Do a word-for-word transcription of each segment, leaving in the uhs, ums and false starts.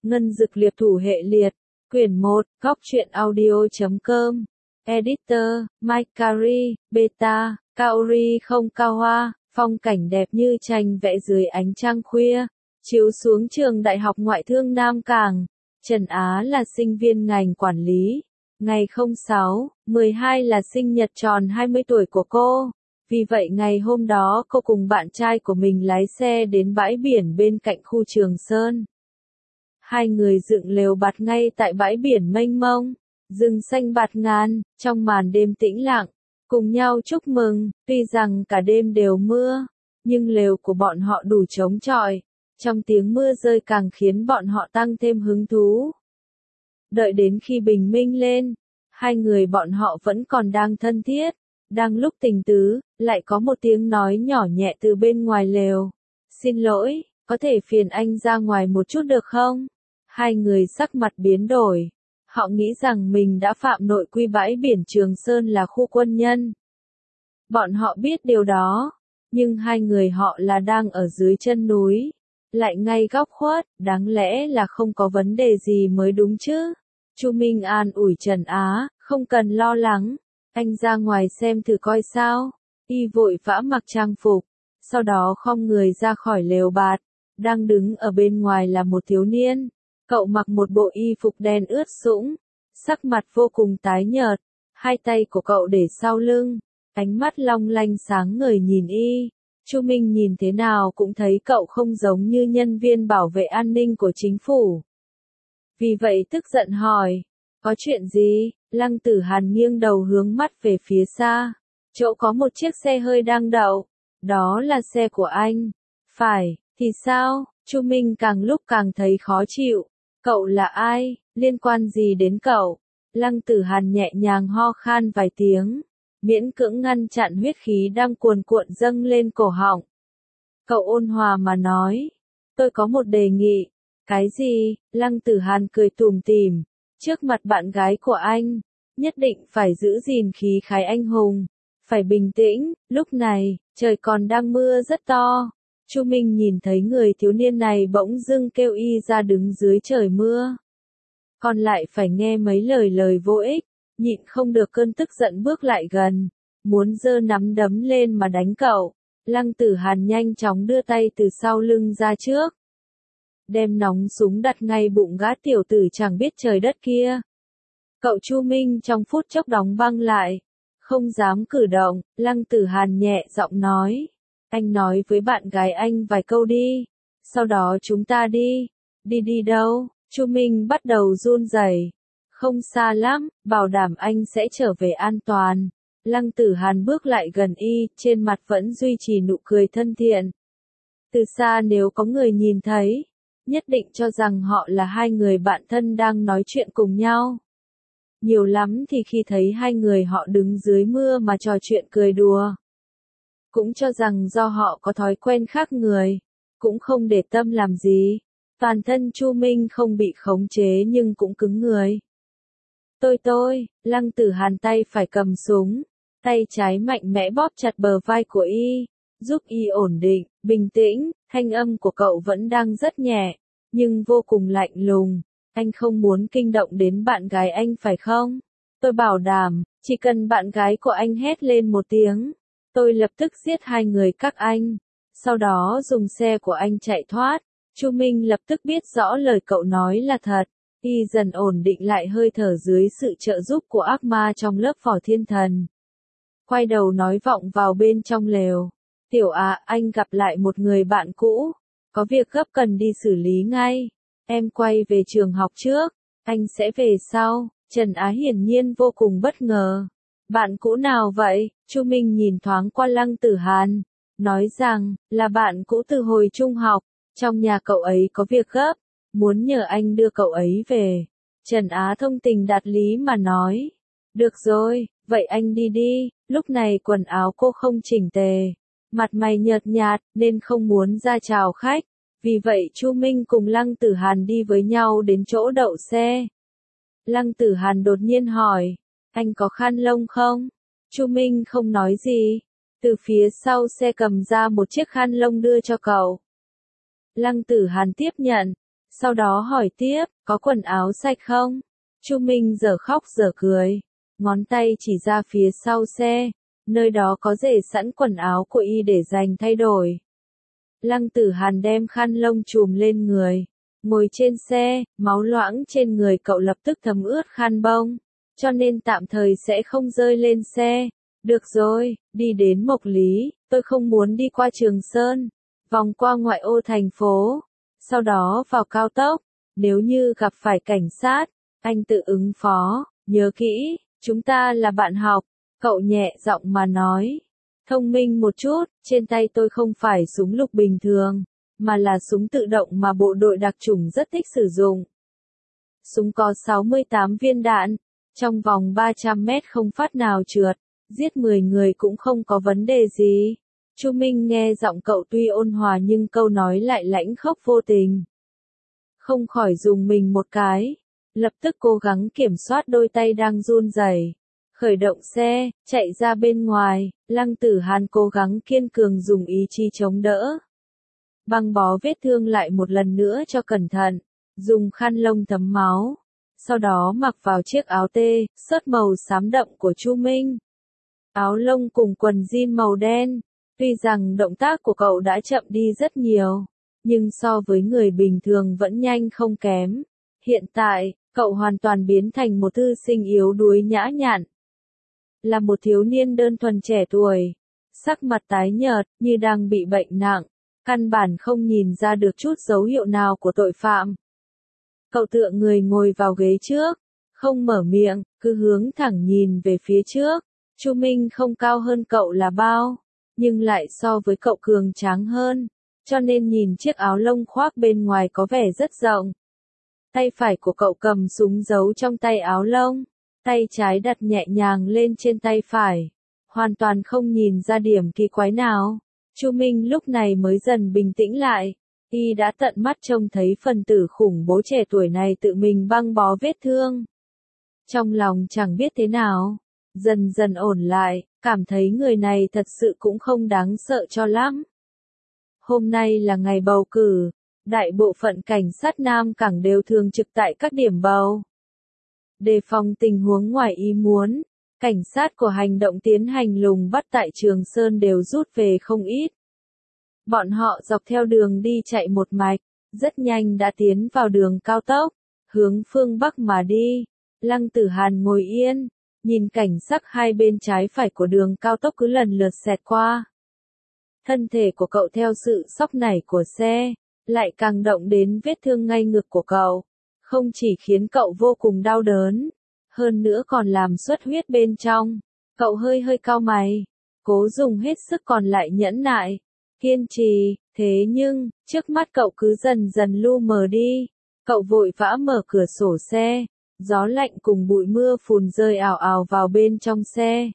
Ngân Dực Liệp Thủ Hệ Liệt, Quyển một, góc truyện audio chấm com, Editor, Mike Carey, Beta, Kaori không cao hoa, phong cảnh đẹp như tranh vẽ dưới ánh trăng khuya, chiếu xuống trường Đại học Ngoại thương Nam Cảng. Trần Á là sinh viên ngành quản lý. Ngày không sáu, mười hai là sinh nhật tròn hai mươi tuổi của cô. Vì vậy ngày hôm đó cô cùng bạn trai của mình lái xe đến bãi biển bên cạnh khu Trường Sơn. Hai người dựng lều bạt ngay tại bãi biển mênh mông, rừng xanh bạt ngàn, trong màn đêm tĩnh lặng, cùng nhau chúc mừng. Tuy rằng cả đêm đều mưa, nhưng lều của bọn họ đủ chống chọi, trong tiếng mưa rơi càng khiến bọn họ tăng thêm hứng thú. Đợi đến khi bình minh lên, hai người bọn họ vẫn còn đang thân thiết. Đang lúc tình tứ, lại có một tiếng nói nhỏ nhẹ từ bên ngoài lều. Xin lỗi, có thể phiền anh ra ngoài một chút được không? Hai người sắc mặt biến đổi. Họ nghĩ rằng mình đã phạm nội quy bãi biển Trường Sơn là khu quân nhân. Bọn họ biết điều đó, nhưng hai người họ là đang ở dưới chân núi, lại ngay góc khuất, đáng lẽ là không có vấn đề gì mới đúng chứ. Chu Minh an ủi Trần Á, không cần lo lắng, anh ra ngoài xem thử coi sao. Y vội vã mặc trang phục, sau đó khom người ra khỏi lều bạt. Đang đứng ở bên ngoài là một thiếu niên. Cậu mặc một bộ y phục đen ướt sũng, sắc mặt vô cùng tái nhợt, hai tay của cậu để sau lưng, ánh mắt long lanh sáng ngời nhìn y. Chu Minh nhìn thế nào cũng thấy cậu không giống như nhân viên bảo vệ an ninh của chính phủ. Vì vậy tức giận hỏi, có chuyện gì? Lăng Tử Hàn nghiêng đầu hướng mắt về phía xa, chỗ có một chiếc xe hơi đang đậu, đó là xe của anh. Phải, thì sao? Chu Minh càng lúc càng thấy khó chịu. Cậu là ai? Liên quan gì đến cậu? Lăng Tử Hàn nhẹ nhàng ho khan vài tiếng, miễn cưỡng ngăn chặn huyết khí đang cuồn cuộn dâng lên cổ họng. Cậu ôn hòa mà nói, tôi có một đề nghị. Cái gì? Lăng Tử Hàn cười tủm tỉm, trước mặt bạn gái của anh, nhất định phải giữ gìn khí khái anh hùng, phải bình tĩnh. Lúc này, trời còn đang mưa rất to. Chu Minh nhìn thấy người thiếu niên này bỗng dưng kêu y ra đứng dưới trời mưa. Còn lại phải nghe mấy lời lời vô ích, nhịn không được cơn tức giận bước lại gần, muốn giơ nắm đấm lên mà đánh cậu. Lăng Tử Hàn nhanh chóng đưa tay từ sau lưng ra trước, đem nòng súng đặt ngay bụng gã tiểu tử chẳng biết trời đất kia. Cậu Chu Minh trong phút chốc đóng băng lại, không dám cử động. Lăng Tử Hàn nhẹ giọng nói, anh nói với bạn gái anh vài câu đi, sau đó chúng ta đi. Đi đi đâu? Chu Minh bắt đầu run rẩy. Không xa lắm, bảo đảm anh sẽ trở về an toàn. Lăng Tử Hàn bước lại gần y, trên mặt vẫn duy trì nụ cười thân thiện. Từ xa nếu có người nhìn thấy, nhất định cho rằng họ là hai người bạn thân đang nói chuyện cùng nhau. Nhiều lắm thì khi thấy hai người họ đứng dưới mưa mà trò chuyện cười đùa, cũng cho rằng do họ có thói quen khác người, cũng không để tâm làm gì. Toàn thân Chu Minh không bị khống chế nhưng cũng cứng người. Tôi tôi, Lăng Tử Hàn tay phải cầm súng, tay trái mạnh mẽ bóp chặt bờ vai của y, giúp y ổn định, bình tĩnh. Thanh âm của cậu vẫn đang rất nhẹ, nhưng vô cùng lạnh lùng. Anh không muốn kinh động đến bạn gái anh phải không? Tôi bảo đảm, chỉ cần bạn gái của anh hét lên một tiếng, tôi lập tức giết hai người các anh, sau đó dùng xe của anh chạy thoát. Chu Minh lập tức biết rõ lời cậu nói là thật, y dần ổn định lại hơi thở dưới sự trợ giúp của ác ma trong lớp vỏ thiên thần. Quay đầu nói vọng vào bên trong lều, Tiểu Á, anh gặp lại một người bạn cũ, có việc gấp cần đi xử lý ngay. Em quay về trường học trước, anh sẽ về sau. Trần Á hiển nhiên vô cùng bất ngờ. Bạn cũ nào vậy? Chu Minh nhìn thoáng qua Lăng Tử Hàn, nói rằng, là bạn cũ từ hồi trung học, trong nhà cậu ấy có việc gấp, muốn nhờ anh đưa cậu ấy về. Trần Á thông tình đạt lý mà nói, được rồi, vậy anh đi đi. Lúc này quần áo cô không chỉnh tề, mặt mày nhợt nhạt, nên không muốn ra chào khách. Vì vậy Chu Minh cùng Lăng Tử Hàn đi với nhau đến chỗ đậu xe. Lăng Tử Hàn đột nhiên hỏi, anh có khăn lông không? Chu Minh không nói gì, từ phía sau xe cầm ra một chiếc khăn lông đưa cho cậu. Lăng Tử Hàn tiếp nhận, Sau đó hỏi tiếp, có quần áo sạch không? Chu Minh giờ khóc giờ cười, ngón tay chỉ ra phía sau xe, nơi đó có để sẵn quần áo của y để dành thay đổi. Lăng Tử Hàn đem khăn lông trùm lên người, ngồi trên xe, máu loãng trên người cậu lập tức thấm ướt khăn bông, cho nên tạm thời sẽ không rơi lên xe. Được rồi, đi đến Mộc Lý, tôi không muốn đi qua Trường Sơn, vòng qua ngoại ô thành phố, sau đó vào cao tốc, nếu như gặp phải cảnh sát, anh tự ứng phó, nhớ kỹ, chúng ta là bạn học, cậu nhẹ giọng mà nói. Thông minh một chút, trên tay tôi không phải súng lục bình thường, mà là súng tự động mà bộ đội đặc chủng rất thích sử dụng. Súng có sáu mươi tám viên đạn, trong vòng ba trăm mét không phát nào trượt, giết mười người cũng không có vấn đề gì. Chu Minh nghe giọng cậu tuy ôn hòa nhưng câu nói lại lãnh khốc vô tình. Không khỏi dùng mình một cái, lập tức cố gắng kiểm soát đôi tay đang run rẩy. Khởi động xe, chạy ra bên ngoài, Lăng Tử Hàn cố gắng kiên cường dùng ý chí chống đỡ. Băng bó vết thương lại một lần nữa cho cẩn thận, dùng khăn lông thấm máu. Sau đó mặc vào chiếc áo tê, sớt màu xám đậm của Chu Minh. Áo lông cùng quần jean màu đen. Tuy rằng động tác của cậu đã chậm đi rất nhiều, nhưng so với người bình thường vẫn nhanh không kém. Hiện tại, cậu hoàn toàn biến thành một thư sinh yếu đuối nhã nhặn. Là một thiếu niên đơn thuần trẻ tuổi, sắc mặt tái nhợt, như đang bị bệnh nặng, căn bản không nhìn ra được chút dấu hiệu nào của tội phạm. Cậu tựa người ngồi vào ghế trước, không mở miệng, cứ hướng thẳng nhìn về phía trước. Chu Minh không cao hơn cậu là bao, nhưng lại so với cậu cường tráng hơn, cho nên nhìn chiếc áo lông khoác bên ngoài có vẻ rất rộng. Tay phải của cậu cầm súng giấu trong tay áo lông, tay trái đặt nhẹ nhàng lên trên tay phải, hoàn toàn không nhìn ra điểm kỳ quái nào. Chu Minh lúc này mới dần bình tĩnh lại, y đã tận mắt trông thấy phần tử khủng bố trẻ tuổi này tự mình băng bó vết thương. Trong lòng chẳng biết thế nào, dần dần ổn lại, cảm thấy người này thật sự cũng không đáng sợ cho lắm. Hôm nay là ngày bầu cử, đại bộ phận cảnh sát Nam Cảng đều thường trực tại các điểm bầu. Đề phòng tình huống ngoài ý muốn, cảnh sát của hành động tiến hành lùng bắt tại Trường Sơn đều rút về không ít. Bọn họ dọc theo đường đi chạy một mạch, rất nhanh đã tiến vào đường cao tốc, hướng phương Bắc mà đi. Lăng Tử Hàn ngồi yên, nhìn cảnh sắc hai bên trái phải của đường cao tốc cứ lần lượt xẹt qua. Thân thể của cậu theo sự sóc nảy của xe, lại càng động đến vết thương ngay ngực của cậu. Không chỉ khiến cậu vô cùng đau đớn, hơn nữa còn làm xuất huyết bên trong. Cậu hơi hơi cau mày, cố dùng hết sức còn lại nhẫn nại, kiên trì, thế nhưng, trước mắt cậu cứ dần dần lu mờ đi. Cậu vội vã mở cửa sổ xe, gió lạnh cùng bụi mưa phùn rơi ào ào vào bên trong xe.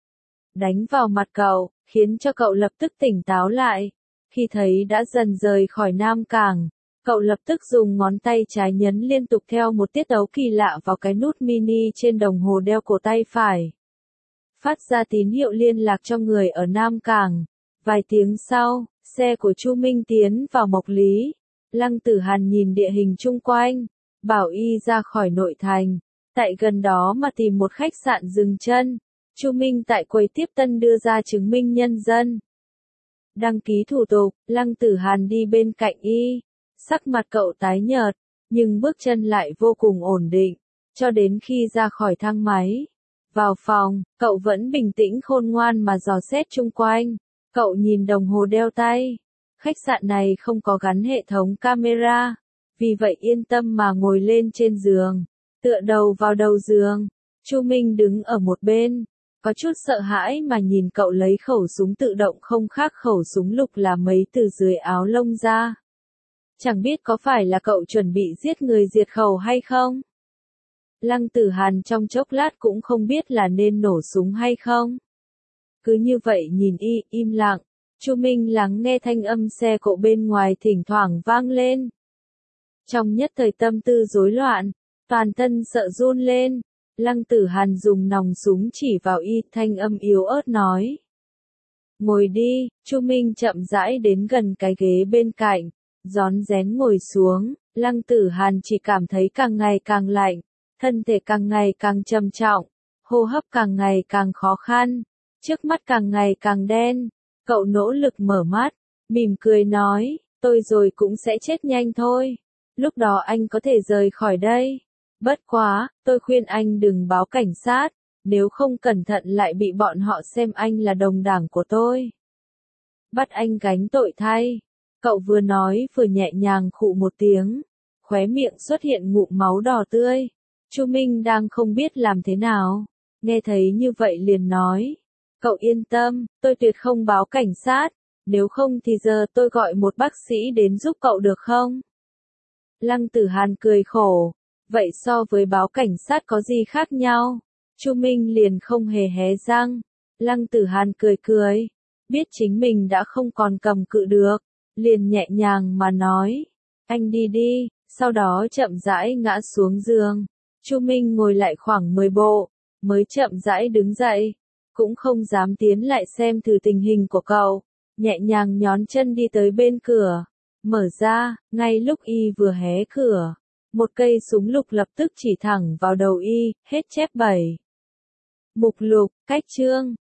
Đánh vào mặt cậu, khiến cho cậu lập tức tỉnh táo lại. Khi thấy đã dần rời khỏi Nam Cảng, cậu lập tức dùng ngón tay trái nhấn liên tục theo một tiết tấu kỳ lạ vào cái nút mini trên đồng hồ đeo cổ tay phải. Phát ra tín hiệu liên lạc cho người ở Nam Cảng. Vài tiếng sau, xe của Chu Minh tiến vào Mộc Lý. Lăng Tử Hàn nhìn địa hình chung quanh, bảo y ra khỏi nội thành, tại gần đó mà tìm một khách sạn dừng chân. Chu Minh tại quầy tiếp tân đưa ra chứng minh nhân dân. Đăng ký thủ tục, Lăng Tử Hàn đi bên cạnh y. Sắc mặt cậu tái nhợt, nhưng bước chân lại vô cùng ổn định, cho đến khi ra khỏi thang máy. Vào phòng, cậu vẫn bình tĩnh khôn ngoan mà dò xét chung quanh. Cậu nhìn đồng hồ đeo tay. Khách sạn này không có gắn hệ thống camera, vì vậy yên tâm mà ngồi lên trên giường, tựa đầu vào đầu giường. Chu Minh đứng ở một bên, có chút sợ hãi mà nhìn cậu lấy khẩu súng tự động không khác khẩu súng lục là mấy từ dưới áo lông ra. Chẳng biết có phải là cậu chuẩn bị giết người diệt khẩu hay không? Lăng Tử Hàn trong chốc lát cũng không biết là nên nổ súng hay không. Cứ như vậy nhìn y, im lặng. Chu Minh lắng nghe thanh âm xe cộ bên ngoài thỉnh thoảng vang lên. Trong nhất thời tâm tư rối loạn, toàn thân sợ run lên. Lăng Tử Hàn dùng nòng súng chỉ vào y, thanh âm yếu ớt nói. Ngồi đi. Chu Minh chậm rãi đến gần cái ghế bên cạnh, rón rén ngồi xuống, Lăng Tử Hàn chỉ cảm thấy càng ngày càng lạnh, thân thể càng ngày càng trầm trọng, hô hấp càng ngày càng khó khăn, trước mắt càng ngày càng đen. Cậu nỗ lực mở mắt, mỉm cười nói, tôi rồi cũng sẽ chết nhanh thôi. Lúc đó anh có thể rời khỏi đây. Bất quá, tôi khuyên anh đừng báo cảnh sát, nếu không cẩn thận lại bị bọn họ xem anh là đồng đảng của tôi. Bắt anh gánh tội thay. Cậu vừa nói vừa nhẹ nhàng khụ một tiếng, khóe miệng xuất hiện ngụm máu đỏ tươi. Chu Minh đang không biết làm thế nào, nghe thấy như vậy liền nói, cậu yên tâm, tôi tuyệt không báo cảnh sát, nếu không thì giờ tôi gọi một bác sĩ đến giúp cậu được không? Lăng Tử Hàn cười khổ, vậy so với báo cảnh sát có gì khác nhau? Chu Minh liền không hề hé răng. Lăng Tử Hàn cười cười, biết chính mình đã không còn cầm cự được, liền nhẹ nhàng mà nói, anh đi đi, sau đó chậm rãi ngã xuống giường. Chu Minh ngồi lại khoảng mười bộ, mới chậm rãi đứng dậy, cũng không dám tiến lại xem thử tình hình của cậu, nhẹ nhàng nhón chân đi tới bên cửa, mở ra, ngay lúc y vừa hé cửa, một cây súng lục lập tức chỉ thẳng vào đầu y, hết chép bảy. Mục lục, cách chương